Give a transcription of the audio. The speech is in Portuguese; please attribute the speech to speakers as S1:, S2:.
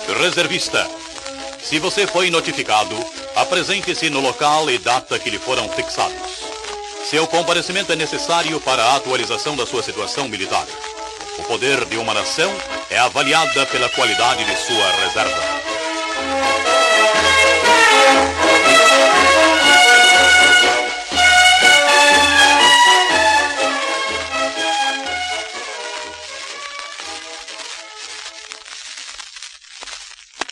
S1: Reservista. Se você foi notificado, apresente-se no local e data que lhe foram fixados. Seu comparecimento é necessário para a atualização da sua situação militar. O poder de uma nação é avaliada pela qualidade de sua reserva.